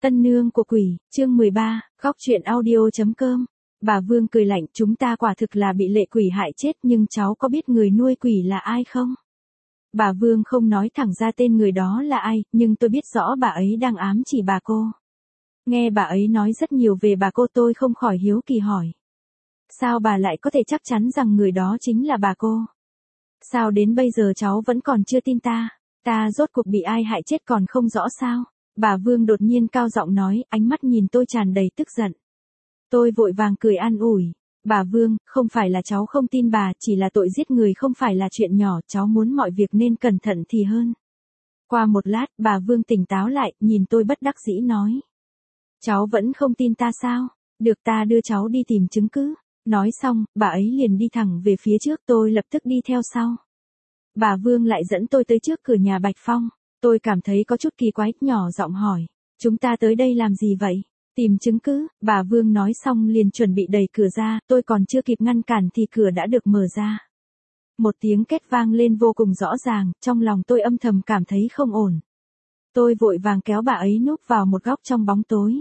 Tân nương của quỷ, chương 13, góc truyện audio.com. Bà Vương cười lạnh, chúng ta quả thực là bị lệ quỷ hại chết, nhưng cháu có biết người nuôi quỷ là ai không? Bà Vương không nói thẳng ra tên người đó là ai, nhưng tôi biết rõ bà ấy đang ám chỉ bà cô. Nghe bà ấy nói rất nhiều về bà cô, tôi không khỏi hiếu kỳ hỏi. Sao bà lại có thể chắc chắn rằng người đó chính là bà cô? Sao đến bây giờ cháu vẫn còn chưa tin ta? Ta rốt cuộc bị ai hại chết còn không rõ sao? Bà Vương đột nhiên cao giọng nói, ánh mắt nhìn tôi tràn đầy tức giận. Tôi vội vàng cười an ủi. Bà Vương, không phải là cháu không tin bà, chỉ là tội giết người không phải là chuyện nhỏ, cháu muốn mọi việc nên cẩn thận thì hơn. Qua một lát, bà Vương tỉnh táo lại, nhìn tôi bất đắc dĩ nói. Cháu vẫn không tin ta sao? Được, ta đưa cháu đi tìm chứng cứ. Nói xong, bà ấy liền đi thẳng về phía trước, tôi lập tức đi theo sau. Bà Vương lại dẫn tôi tới trước cửa nhà Bạch Phong. Tôi cảm thấy có chút kỳ quái, nhỏ giọng hỏi. Chúng ta tới đây làm gì vậy? Tìm chứng cứ, bà Vương nói xong liền chuẩn bị đẩy cửa ra, tôi còn chưa kịp ngăn cản thì cửa đã được mở ra. Một tiếng két vang lên vô cùng rõ ràng, trong lòng tôi âm thầm cảm thấy không ổn. Tôi vội vàng kéo bà ấy núp vào một góc trong bóng tối.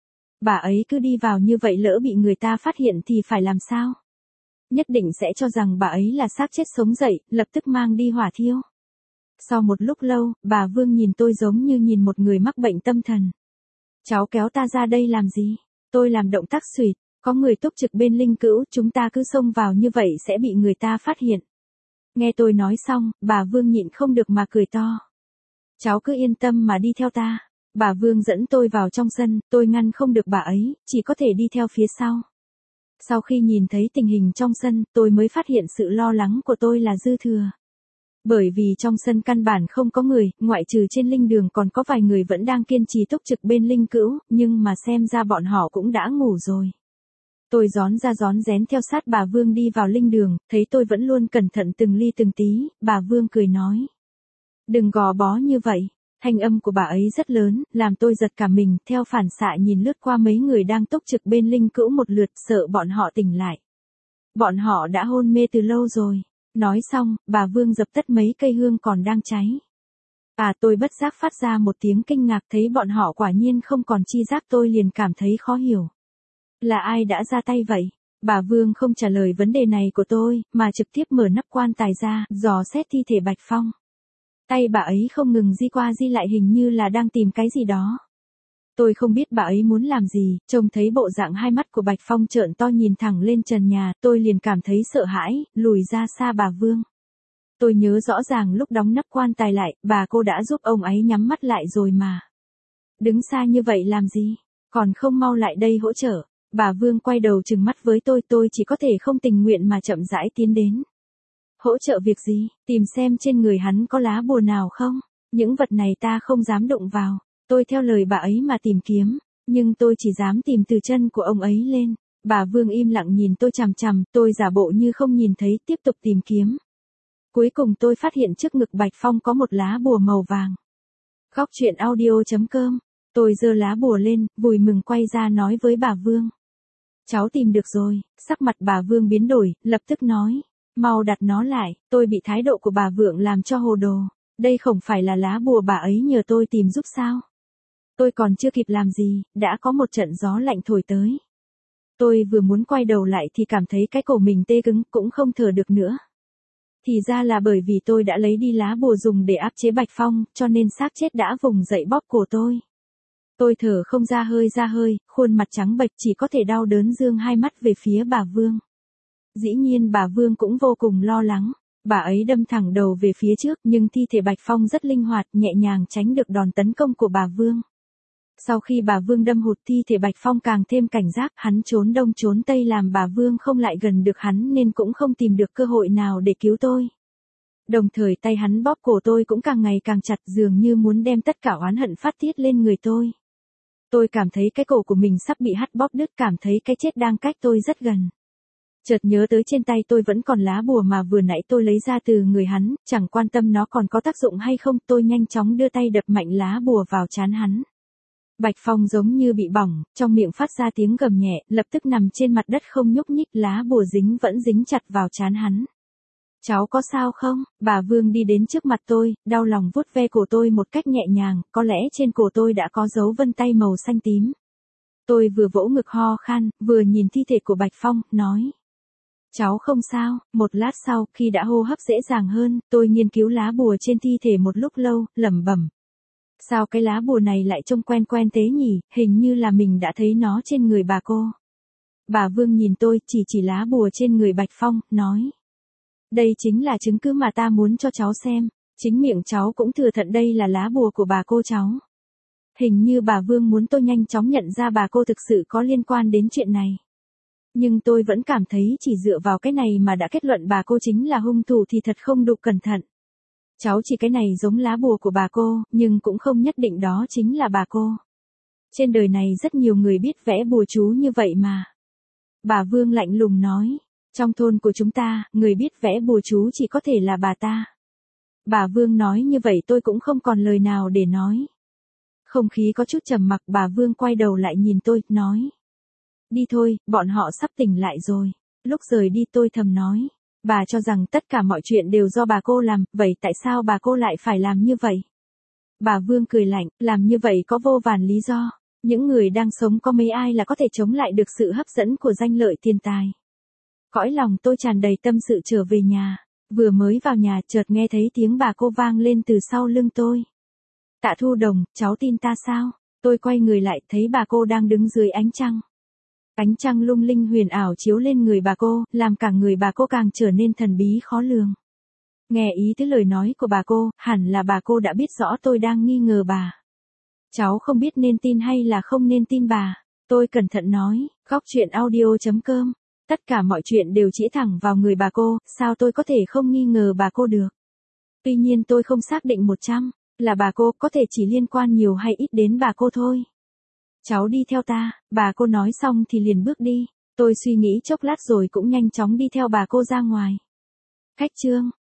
Bà ấy cứ đi vào như vậy, lỡ bị người ta phát hiện thì phải làm sao? Nhất định sẽ cho rằng bà ấy là xác chết sống dậy, lập tức mang đi hỏa thiêu. Sau một lúc lâu, bà Vương nhìn tôi giống như nhìn một người mắc bệnh tâm thần. Cháu kéo ta ra đây làm gì? Tôi làm động tác xuỵt, có người túc trực bên linh cữu, chúng ta cứ xông vào như vậy sẽ bị người ta phát hiện. Nghe tôi nói xong, bà Vương nhịn không được mà cười to. Cháu cứ yên tâm mà đi theo ta. Bà Vương dẫn tôi vào trong sân, tôi ngăn không được bà ấy, chỉ có thể đi theo phía sau. Sau khi nhìn thấy tình hình trong sân, tôi mới phát hiện sự lo lắng của tôi là dư thừa. Bởi vì trong sân căn bản không có người, ngoại trừ trên linh đường còn có vài người vẫn đang kiên trì túc trực bên linh cữu, nhưng mà xem ra bọn họ cũng đã ngủ rồi. Tôi rón ra rón rén theo sát bà Vương đi vào linh đường, thấy tôi vẫn luôn cẩn thận từng ly từng tí, bà Vương cười nói. Đừng gò bó như vậy. Thanh âm của bà ấy rất lớn, làm tôi giật cả mình, theo phản xạ nhìn lướt qua mấy người đang túc trực bên linh cữu một lượt, sợ bọn họ tỉnh lại. Bọn họ đã hôn mê từ lâu rồi. Nói xong, bà Vương dập tắt mấy cây hương còn đang cháy. Tôi bất giác phát ra một tiếng kinh ngạc, thấy bọn họ quả nhiên không còn chi giác, tôi liền cảm thấy khó hiểu. Là ai đã ra tay vậy? Bà Vương không trả lời vấn đề này của tôi, mà trực tiếp mở nắp quan tài ra, dò xét thi thể Bạch Phong. Tay bà ấy không ngừng di qua di lại, hình như là đang tìm cái gì đó. Tôi không biết bà ấy muốn làm gì, trông thấy bộ dạng hai mắt của Bạch Phong trợn to nhìn thẳng lên trần nhà, tôi liền cảm thấy sợ hãi, lùi ra xa bà Vương. Tôi nhớ rõ ràng lúc đóng nắp quan tài lại, bà cô đã giúp ông ấy nhắm mắt lại rồi mà. Đứng xa như vậy làm gì? Còn không mau lại đây hỗ trợ. Bà Vương quay đầu trừng mắt với tôi chỉ có thể không tình nguyện mà chậm rãi tiến đến. Hỗ trợ việc gì? Tìm xem trên người hắn có lá bùa nào không? Những vật này ta không dám đụng vào. Tôi theo lời bà ấy mà tìm kiếm, nhưng tôi chỉ dám tìm từ chân của ông ấy lên. Bà Vương im lặng nhìn tôi chằm chằm, tôi giả bộ như không nhìn thấy, tiếp tục tìm kiếm. Cuối cùng tôi phát hiện trước ngực Bạch Phong có một lá bùa màu vàng. Góc truyện audio.com. Tôi giơ lá bùa lên, vui mừng quay ra nói với bà Vương. Cháu tìm được rồi. Sắc mặt bà Vương biến đổi, lập tức nói. Mau đặt nó lại, tôi bị thái độ của bà Vượng làm cho hồ đồ. Đây không phải là lá bùa bà ấy nhờ tôi tìm giúp sao? Tôi còn chưa kịp làm gì, đã có một trận gió lạnh thổi tới. Tôi vừa muốn quay đầu lại thì cảm thấy cái cổ mình tê cứng, cũng không thở được nữa. Thì ra là bởi vì tôi đã lấy đi lá bùa dùng để áp chế Bạch Phong, cho nên xác chết đã vùng dậy bóp cổ tôi. Tôi thở không ra hơi, khuôn mặt trắng bệch, chỉ có thể đau đớn dương hai mắt về phía bà Vương. Dĩ nhiên bà Vương cũng vô cùng lo lắng. Bà ấy đâm thẳng đầu về phía trước, nhưng thi thể Bạch Phong rất linh hoạt, nhẹ nhàng tránh được đòn tấn công của bà Vương. Sau khi bà Vương đâm hụt thi thể Bạch Phong càng thêm cảnh giác, hắn trốn đông trốn tây làm bà Vương không lại gần được hắn nên cũng không tìm được cơ hội nào để cứu tôi. Đồng thời tay hắn bóp cổ tôi cũng càng ngày càng chặt, dường như muốn đem tất cả oán hận phát tiết lên người tôi. Tôi cảm thấy cái cổ của mình sắp bị hắt bóp đứt, cảm thấy cái chết đang cách tôi rất gần. Chợt nhớ tới trên tay tôi vẫn còn lá bùa mà vừa nãy tôi lấy ra từ người hắn, chẳng quan tâm nó còn có tác dụng hay không, tôi nhanh chóng đưa tay đập mạnh lá bùa vào trán hắn. Bạch Phong giống như bị bỏng, trong miệng phát ra tiếng gầm nhẹ, lập tức nằm trên mặt đất không nhúc nhích, lá bùa vẫn dính chặt vào trán hắn. Cháu có sao không? Bà Vương đi đến trước mặt tôi, đau lòng vuốt ve cổ tôi một cách nhẹ nhàng, có lẽ trên cổ tôi đã có dấu vân tay màu xanh tím. Tôi vừa vỗ ngực ho khan, vừa nhìn thi thể của Bạch Phong, nói. Cháu không sao. Một lát sau, khi đã hô hấp dễ dàng hơn, tôi nghiên cứu lá bùa trên thi thể một lúc lâu, lẩm bẩm. Sao cái lá bùa này lại trông quen quen thế nhỉ, hình như là mình đã thấy nó trên người bà cô. Bà Vương nhìn tôi, chỉ lá bùa trên người Bạch Phong, nói. Đây chính là chứng cứ mà ta muốn cho cháu xem. Chính miệng cháu cũng thừa nhận đây là lá bùa của bà cô cháu. Hình như bà Vương muốn tôi nhanh chóng nhận ra bà cô thực sự có liên quan đến chuyện này. Nhưng tôi vẫn cảm thấy chỉ dựa vào cái này mà đã kết luận bà cô chính là hung thủ thì thật không đủ cẩn thận. Cháu chỉ cái này giống lá bùa của bà cô, nhưng cũng không nhất định đó chính là bà cô. Trên đời này rất nhiều người biết vẽ bùa chú như vậy mà. Bà Vương lạnh lùng nói. Trong thôn của chúng ta, người biết vẽ bùa chú chỉ có thể là bà ta. Bà Vương nói như vậy tôi cũng không còn lời nào để nói. Không khí có chút trầm mặc, bà Vương quay đầu lại nhìn tôi, nói. Đi thôi, bọn họ sắp tỉnh lại rồi. Lúc rời đi tôi thầm nói. Bà cho rằng tất cả mọi chuyện đều do bà cô làm, vậy tại sao bà cô lại phải làm như vậy? Bà Vương cười lạnh, làm như vậy có vô vàn lý do. Những người đang sống có mấy ai là có thể chống lại được sự hấp dẫn của danh lợi tiền tài. Cõi lòng tôi tràn đầy tâm sự trở về nhà. Vừa mới vào nhà chợt nghe thấy tiếng bà cô vang lên từ sau lưng tôi. Tạ Thu Đồng, cháu tin ta sao? Tôi quay người lại thấy bà cô đang đứng dưới ánh trăng. Ánh trăng lung linh huyền ảo chiếu lên người bà cô, làm cả người bà cô càng trở nên thần bí khó lường. Nghe ý tới lời nói của bà cô, hẳn là bà cô đã biết rõ tôi đang nghi ngờ bà. Cháu không biết nên tin hay là không nên tin bà. Tôi cẩn thận nói, góc chuyện audio.com. Tất cả mọi chuyện đều chỉ thẳng vào người bà cô, sao tôi có thể không nghi ngờ bà cô được. Tuy nhiên tôi không xác định 100 là bà cô, có thể chỉ liên quan nhiều hay ít đến bà cô thôi. Cháu đi theo ta, bà cô nói xong thì liền bước đi. Tôi suy nghĩ chốc lát rồi cũng nhanh chóng đi theo bà cô ra ngoài. Khách trương.